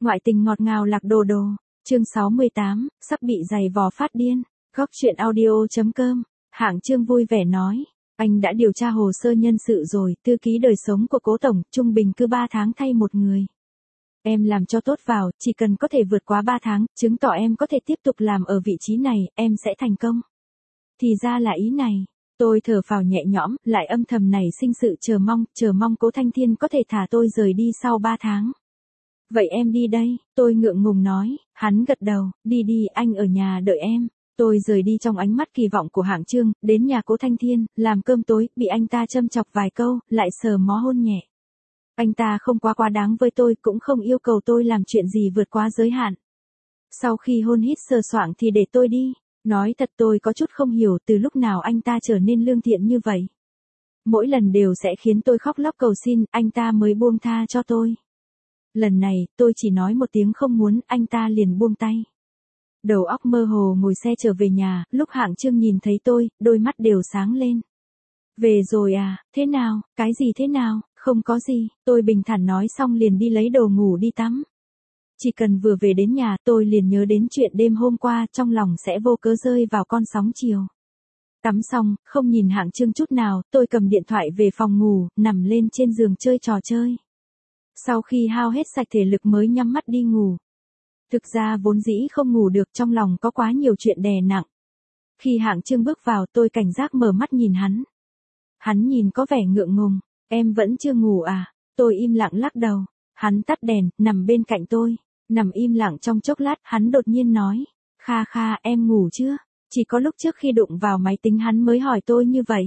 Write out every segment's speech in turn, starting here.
Ngoại tình ngọt ngào lạc đồ đồ. Chương 68, sắp bị giày vò phát điên. Góc chuyện audio.com. Hạng Chương vui vẻ nói. Anh đã điều tra hồ sơ nhân sự rồi, thư ký đời sống của cố tổng, trung bình cứ 3 tháng thay một người. Em làm cho tốt vào, chỉ cần có thể vượt quá 3 tháng, chứng tỏ em có thể tiếp tục làm ở vị trí này, em sẽ thành công. Thì ra là ý này. Tôi thở phào nhẹ nhõm, lại âm thầm nảy sinh sự chờ mong Cố Thanh Thiên có thể thả tôi rời đi sau 3 tháng. Vậy em đi đây, tôi ngượng ngùng nói, hắn gật đầu, đi đi, anh ở nhà đợi em. Tôi rời đi trong ánh mắt kỳ vọng của Hạng Chương, đến nhà Cố Thanh Thiên, làm cơm tối, bị anh ta châm chọc vài câu, lại sờ mó hôn nhẹ. Anh ta không quá đáng với tôi, cũng không yêu cầu tôi làm chuyện gì vượt quá giới hạn. Sau khi hôn hít sờ soạng thì để tôi đi. Nói thật tôi có chút không hiểu từ lúc nào anh ta trở nên lương thiện như vậy. Mỗi lần đều sẽ khiến tôi khóc lóc cầu xin, anh ta mới buông tha cho tôi. Lần này, tôi chỉ nói một tiếng không muốn, anh ta liền buông tay. Đầu óc mơ hồ ngồi xe trở về nhà, lúc Hạng Chương nhìn thấy tôi, đôi mắt đều sáng lên. Về rồi à, thế nào, cái gì thế nào, không có gì, tôi bình thản nói xong liền đi lấy đồ ngủ đi tắm. Chỉ cần vừa về đến nhà tôi liền nhớ đến chuyện đêm hôm qua, trong lòng sẽ vô cớ rơi vào con sóng chiều. Tắm xong, không nhìn Hạng Chương chút nào, tôi cầm điện thoại về phòng ngủ, nằm lên trên giường chơi trò chơi. Sau khi hao hết sạch thể lực mới nhắm mắt đi ngủ. Thực ra vốn dĩ không ngủ được, trong lòng có quá nhiều chuyện đè nặng. Khi Hạng Chương bước vào tôi cảnh giác mở mắt nhìn hắn. Hắn nhìn có vẻ ngượng ngùng, em vẫn chưa ngủ à? Tôi im lặng lắc đầu. Hắn tắt đèn, nằm bên cạnh tôi. Nằm im lặng trong chốc lát, hắn đột nhiên nói. Kha, em ngủ chưa? Chỉ có lúc trước khi đụng vào máy tính hắn mới hỏi tôi như vậy.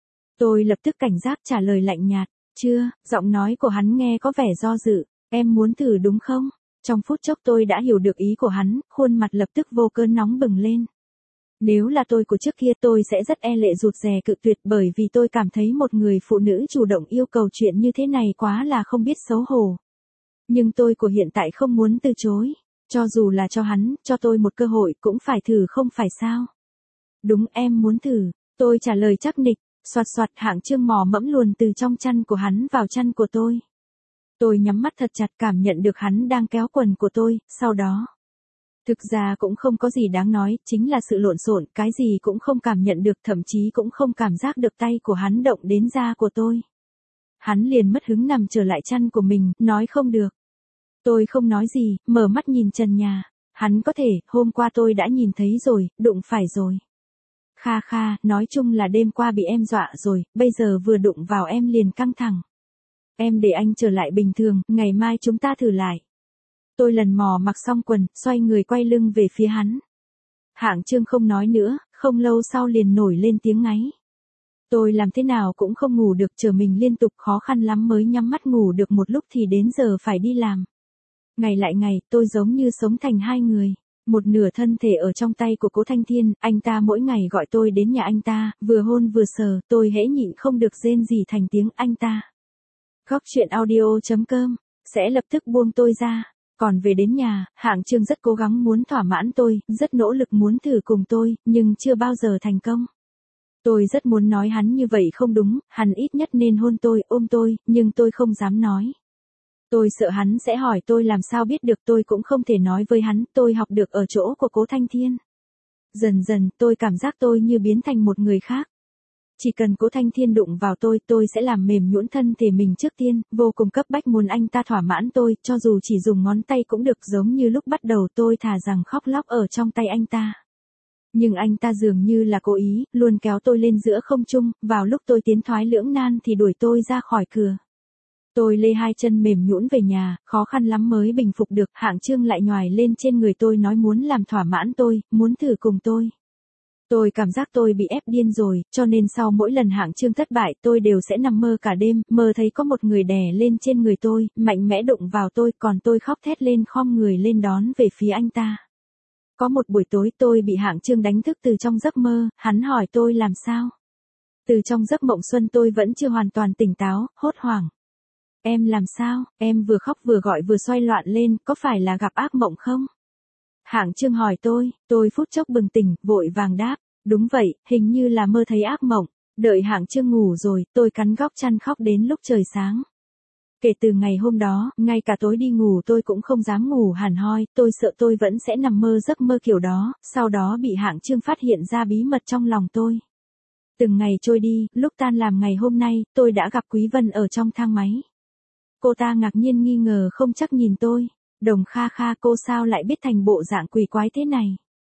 Tôi lập tức cảnh giác trả lời lạnh nhạt. Chưa, giọng nói của hắn nghe có vẻ do dự. Em muốn thử đúng không? Trong phút chốc tôi đã hiểu được ý của hắn, khuôn mặt lập tức vô cớ nóng bừng lên. Nếu là tôi của trước kia tôi sẽ rất e lệ rụt rè cự tuyệt, bởi vì tôi cảm thấy một người phụ nữ chủ động yêu cầu chuyện như thế này quá là không biết xấu hổ. Nhưng tôi của hiện tại không muốn từ chối. Cho dù là cho hắn, cho tôi một cơ hội cũng phải thử không phải sao? Đúng, em muốn thử. Tôi trả lời chắc nịch. Soạt Hạng Chương mò mẫm luồn từ trong chăn của hắn vào chăn của tôi. Tôi nhắm mắt thật chặt cảm nhận được hắn đang kéo quần của tôi, sau đó. Thực ra cũng không có gì đáng nói, chính là sự lộn xộn, cái gì cũng không cảm nhận được, thậm chí cũng không cảm giác được tay của hắn động đến da của tôi. Hắn liền mất hứng nằm trở lại chăn của mình, nói không được. Tôi không nói gì, mở mắt nhìn trần nhà. Hắn có thể, hôm qua tôi đã nhìn thấy rồi, đụng phải rồi. Kha, nói chung là đêm qua bị em dọa rồi, bây giờ vừa đụng vào em liền căng thẳng. Em để anh trở lại bình thường, ngày mai chúng ta thử lại. Tôi lần mò mặc xong quần, xoay người quay lưng về phía hắn. Hạng Chương không nói nữa, không lâu sau liền nổi lên tiếng ngáy. Tôi làm thế nào cũng không ngủ được, chờ mình liên tục khó khăn lắm mới nhắm mắt ngủ được một lúc thì đến giờ phải đi làm. Ngày lại ngày, tôi giống như sống thành hai người. Một nửa thân thể ở trong tay của Cố Thanh Thiên, anh ta mỗi ngày gọi tôi đến nhà anh ta, vừa hôn vừa sờ, tôi hễ nhịn không được rên rỉ thành tiếng anh ta. Góc chuyện audio.com, sẽ lập tức buông tôi ra. Còn về đến nhà, Hạng Chương rất cố gắng muốn thỏa mãn tôi, rất nỗ lực muốn thử cùng tôi, nhưng chưa bao giờ thành công. Tôi rất muốn nói hắn như vậy không đúng, hắn ít nhất nên hôn tôi, ôm tôi, nhưng tôi không dám nói. Tôi sợ hắn sẽ hỏi tôi làm sao biết được, tôi cũng không thể nói với hắn, tôi học được ở chỗ của Cố Thanh Thiên. Dần dần, tôi cảm giác tôi như biến thành một người khác. Chỉ cần Cố Thanh Thiên đụng vào tôi sẽ làm mềm nhũn thân thể mình trước tiên, vô cùng cấp bách muốn anh ta thỏa mãn tôi, cho dù chỉ dùng ngón tay cũng được, giống như lúc bắt đầu tôi thà rằng khóc lóc ở trong tay anh ta. Nhưng anh ta dường như là cố ý, luôn kéo tôi lên giữa không trung, vào lúc tôi tiến thoái lưỡng nan thì đuổi tôi ra khỏi cửa. Tôi lê hai chân mềm nhũn về nhà, khó khăn lắm mới bình phục được, Hạng Chương lại nhoài lên trên người tôi nói muốn làm thỏa mãn tôi, muốn thử cùng tôi. Tôi cảm giác tôi bị ép điên rồi, cho nên sau mỗi lần Hạng Chương thất bại tôi đều sẽ nằm mơ cả đêm, mơ thấy có một người đè lên trên người tôi, mạnh mẽ đụng vào tôi, còn tôi khóc thét lên khom người lên đón về phía anh ta. Có một buổi tối tôi bị Hạng Chương đánh thức từ trong giấc mơ, hắn hỏi tôi làm sao. Từ trong giấc mộng xuân tôi vẫn chưa hoàn toàn tỉnh táo, hốt hoảng. Em làm sao, em vừa khóc vừa gọi vừa xoay loạn lên, có phải là gặp ác mộng không? Hạng Chương hỏi tôi phút chốc bừng tỉnh, vội vàng đáp, đúng vậy, hình như là mơ thấy ác mộng. Đợi Hạng Chương ngủ rồi, tôi cắn góc chăn khóc đến lúc trời sáng. Kể từ ngày hôm đó, ngay cả tối đi ngủ tôi cũng không dám ngủ hẳn hoi, tôi sợ tôi vẫn sẽ nằm mơ giấc mơ kiểu đó, sau đó bị Hạng Chương phát hiện ra bí mật trong lòng tôi. Từng ngày trôi đi, lúc tan làm ngày hôm nay, tôi đã gặp Quý Vân ở trong thang máy. Cô ta ngạc nhiên nghi ngờ không chắc nhìn tôi. Đồng Kha Kha, cô sao lại biết thành bộ dạng quỷ quái thế này?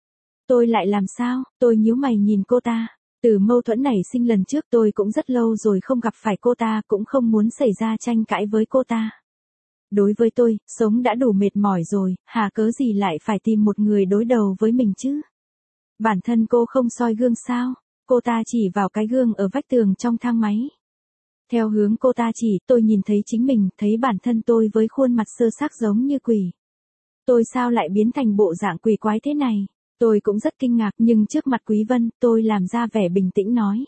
Tôi lại làm sao? Tôi nhíu mày nhìn cô ta. Từ mâu thuẫn nảy sinh lần trước tôi cũng rất lâu rồi không gặp phải cô ta, cũng không muốn xảy ra tranh cãi với cô ta. Đối với tôi, sống đã đủ mệt mỏi rồi, hà cớ gì lại phải tìm một người đối đầu với mình chứ? Bản thân cô không soi gương sao? Cô ta chỉ vào cái gương ở vách tường trong thang máy. Theo hướng cô ta chỉ, tôi nhìn thấy chính mình, thấy bản thân tôi với khuôn mặt sơ xác giống như quỷ. Tôi sao lại biến thành bộ dạng quỷ quái thế này? Tôi cũng rất kinh ngạc, nhưng trước mặt Quý Vân, tôi làm ra vẻ bình tĩnh nói.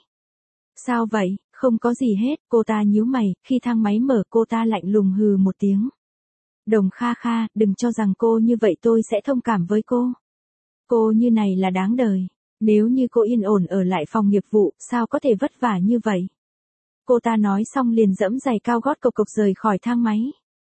Sao vậy? Không có gì hết. Cô ta nhíu mày, khi thang máy mở cô ta lạnh lùng hừ một tiếng. Đồng Kha Kha, đừng cho rằng cô như vậy tôi sẽ thông cảm với cô. Cô như này là đáng đời. Nếu như cô yên ổn ở lại phòng nghiệp vụ, sao có thể vất vả như vậy? Cô ta nói xong liền dẫm giày cao gót cộc cộc rời khỏi thang máy.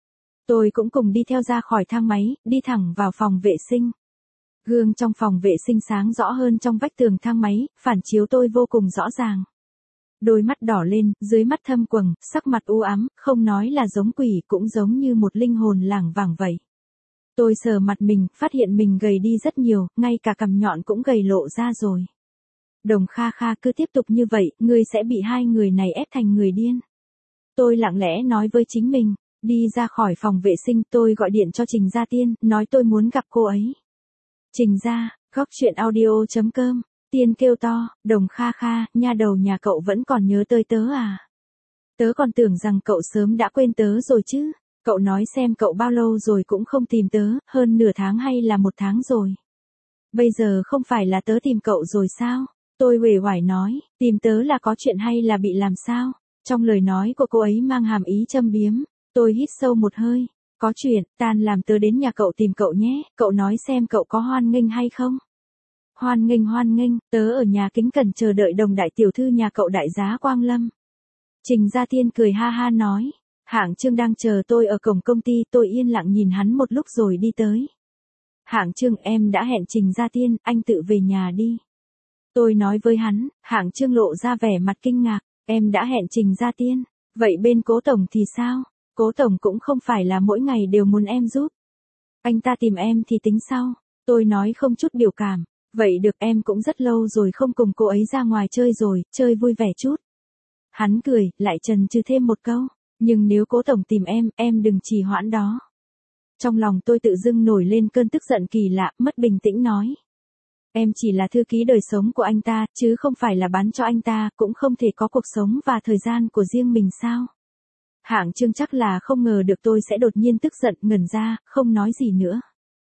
Tôi cũng cùng đi theo ra khỏi thang máy, đi thẳng vào phòng vệ sinh. Gương trong phòng vệ sinh sáng rõ hơn trong vách tường thang máy, phản chiếu tôi vô cùng rõ ràng. Đôi mắt đỏ lên, dưới mắt thâm quầng, sắc mặt u ám, không nói là giống quỷ cũng giống như một linh hồn lảng vảng vậy. Tôi sờ mặt mình, phát hiện mình gầy đi rất nhiều, ngay cả cằm nhọn cũng gầy lộ ra rồi. Đồng Kha Kha, cứ tiếp tục như vậy, ngươi sẽ bị hai người này ép thành người điên. Tôi lặng lẽ nói với chính mình, đi ra khỏi phòng vệ sinh tôi gọi điện cho Trình Gia Tiên, nói tôi muốn gặp cô ấy. Trình Gia, góc chuyện audio.com, Tiên kêu to, Đồng Kha Kha, nha đầu nhà cậu vẫn còn nhớ tới tớ à? Tớ còn tưởng rằng cậu sớm đã quên tớ rồi chứ. Cậu nói xem cậu bao lâu rồi cũng không tìm tớ, hơn nửa tháng hay là một tháng rồi. Bây giờ không phải là tớ tìm cậu rồi sao? Tôi uể oải nói, tìm tớ là có chuyện hay là bị làm sao? Trong lời nói của cô ấy mang hàm ý châm biếm. Tôi hít sâu một hơi. Có chuyện, tan làm tớ đến nhà cậu tìm cậu nhé, cậu nói xem cậu có hoan nghênh hay không? Hoan nghênh, tớ ở nhà kính cẩn chờ đợi Đồng đại tiểu thư nhà cậu đại giá Quang Lâm. Trình Gia Tiên cười ha ha nói. Hạng Chương đang chờ tôi ở cổng công ty, tôi yên lặng nhìn hắn một lúc rồi đi tới. Hạng Chương, em đã hẹn Trình Gia Tiên, anh tự về nhà đi. Tôi nói với hắn, Hạng Chương lộ ra vẻ mặt kinh ngạc, em đã hẹn Trình Gia Tiên, vậy bên Cố Tổng thì sao? Cố Tổng cũng không phải là mỗi ngày đều muốn em giúp. Anh ta tìm em thì tính sau. Tôi nói không chút biểu cảm, vậy được, em cũng rất lâu rồi không cùng cô ấy ra ngoài chơi rồi, chơi vui vẻ chút. Hắn cười, lại chần chừ thêm một câu. Nhưng nếu Cố Tổng tìm em đừng trì hoãn đó. Trong lòng tôi tự dưng nổi lên cơn tức giận kỳ lạ, mất bình tĩnh nói. Em chỉ là thư ký đời sống của anh ta, chứ không phải là bán cho anh ta, cũng không thể có cuộc sống và thời gian của riêng mình sao? Hạng Chương chắc là không ngờ được tôi sẽ đột nhiên tức giận, ngẩn ra, không nói gì nữa.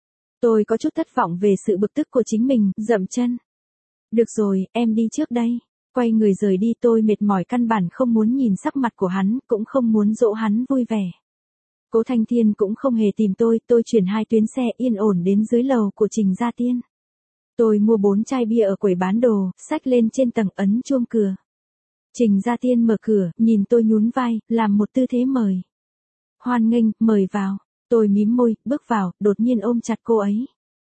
Tôi có chút thất vọng về sự bực tức của chính mình, dậm chân. Được rồi, em đi trước đây. Quay người rời đi, tôi mệt mỏi căn bản không muốn nhìn sắc mặt của hắn, cũng không muốn dỗ hắn vui vẻ. Cố Thanh Thiên cũng không hề tìm tôi chuyển 2 tuyến xe yên ổn đến dưới lầu của Trình Gia Tiên. Tôi mua 4 chai bia ở quầy bán đồ, xách lên trên tầng ấn chuông cửa. Trình Gia Tiên mở cửa, nhìn tôi nhún vai, làm một tư thế mời. Hoan nghênh, mời vào. Tôi mím môi, bước vào, đột nhiên ôm chặt cô ấy.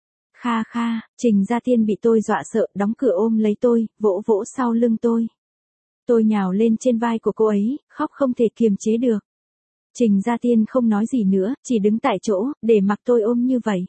Kha Kha, Trình Gia Tiên bị tôi dọa sợ, đóng cửa ôm lấy tôi, vỗ vỗ sau lưng tôi. Tôi nhào lên trên vai của cô ấy, khóc không thể kiềm chế được. Trình Gia Tiên không nói gì nữa, chỉ đứng tại chỗ, để mặc tôi ôm như vậy.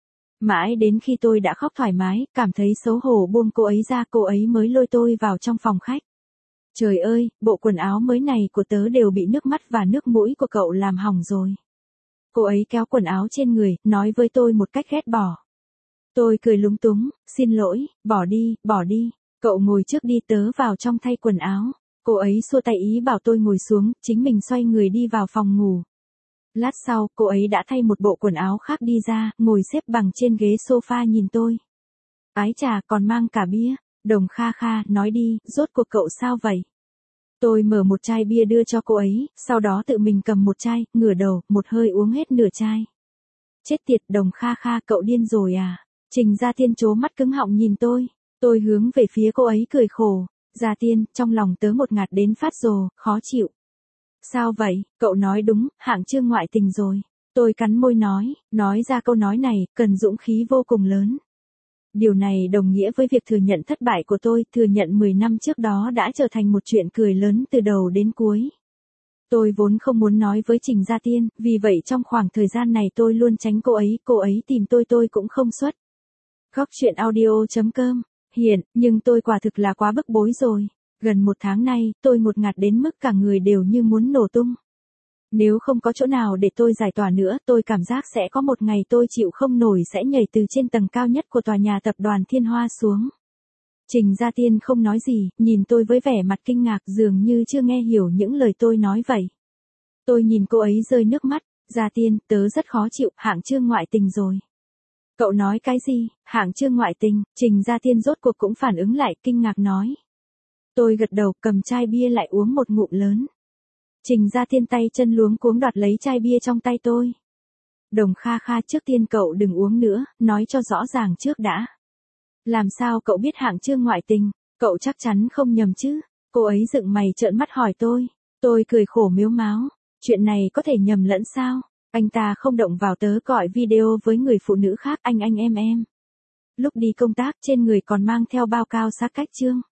Mãi đến khi tôi đã khóc thoải mái, cảm thấy xấu hổ buông cô ấy ra, cô ấy mới lôi tôi vào trong phòng khách. Trời ơi, bộ quần áo mới này của tớ đều bị nước mắt và nước mũi của cậu làm hỏng rồi. Cô ấy kéo quần áo trên người, nói với tôi một cách ghét bỏ. Tôi cười lúng túng, xin lỗi, bỏ đi, cậu ngồi trước đi, tớ vào trong thay quần áo. Cô ấy xua tay ý bảo tôi ngồi xuống, chính mình xoay người đi vào phòng ngủ. Lát sau, cô ấy đã thay một bộ quần áo khác đi ra, ngồi xếp bằng trên ghế sofa nhìn tôi. Ái chà, còn mang cả bia. Đồng Kha Kha, nói đi, rốt cuộc cậu sao vậy? Tôi mở một chai bia đưa cho cô ấy, sau đó tự mình cầm một chai, ngửa đầu, một hơi uống hết nửa chai. Chết tiệt, Đồng Kha Kha, cậu điên rồi à? Trình Gia Tiên trố mắt cứng họng nhìn tôi hướng về phía cô ấy cười khổ. Gia Tiên, trong lòng tớ một ngạt đến phát rồ, khó chịu. Sao vậy, cậu nói đúng, hạng Trương ngoại tình rồi. Tôi cắn môi nói ra câu nói này, cần dũng khí vô cùng lớn. Điều này đồng nghĩa với việc thừa nhận thất bại của tôi, thừa nhận 10 năm trước đó đã trở thành một chuyện cười lớn từ đầu đến cuối. Tôi vốn không muốn nói với Trình Gia Tiên, vì vậy trong khoảng thời gian này tôi luôn tránh cô ấy tìm tôi cũng không xuất. Góc truyện audio.com, hiện, nhưng tôi quả thực là quá bức bối rồi. Gần 1 tháng nay, tôi ngột ngạt đến mức cả người đều như muốn nổ tung. Nếu không có chỗ nào để tôi giải tỏa nữa, tôi cảm giác sẽ có một ngày tôi chịu không nổi sẽ nhảy từ trên tầng cao nhất của tòa nhà tập đoàn Thiên Hoa xuống. Trình Gia Tiên không nói gì, nhìn tôi với vẻ mặt kinh ngạc dường như chưa nghe hiểu những lời tôi nói vậy. Tôi nhìn cô ấy rơi nước mắt, Gia Tiên, tớ rất khó chịu, hạng Trương ngoại tình rồi. Cậu nói cái gì, hạng Trương ngoại tình, Trình Gia Tiên rốt cuộc cũng phản ứng lại, kinh ngạc nói. Tôi gật đầu, cầm chai bia lại uống một ngụm lớn. Trình Gia Tiên tay chân luống cuống đoạt lấy chai bia trong tay tôi. Đồng Kha Kha, trước tiên cậu đừng uống nữa, nói cho rõ ràng trước đã. Làm sao cậu biết hạng Trương ngoại tình, cậu chắc chắn không nhầm chứ? Cô ấy dựng mày trợn mắt hỏi tôi. Tôi cười khổ mếu máo. Chuyện này có thể nhầm lẫn sao? Anh ta không động vào tớ gọi video với người phụ nữ khác, anh em. Lúc đi công tác trên người còn mang theo bao cao sát cách Trương.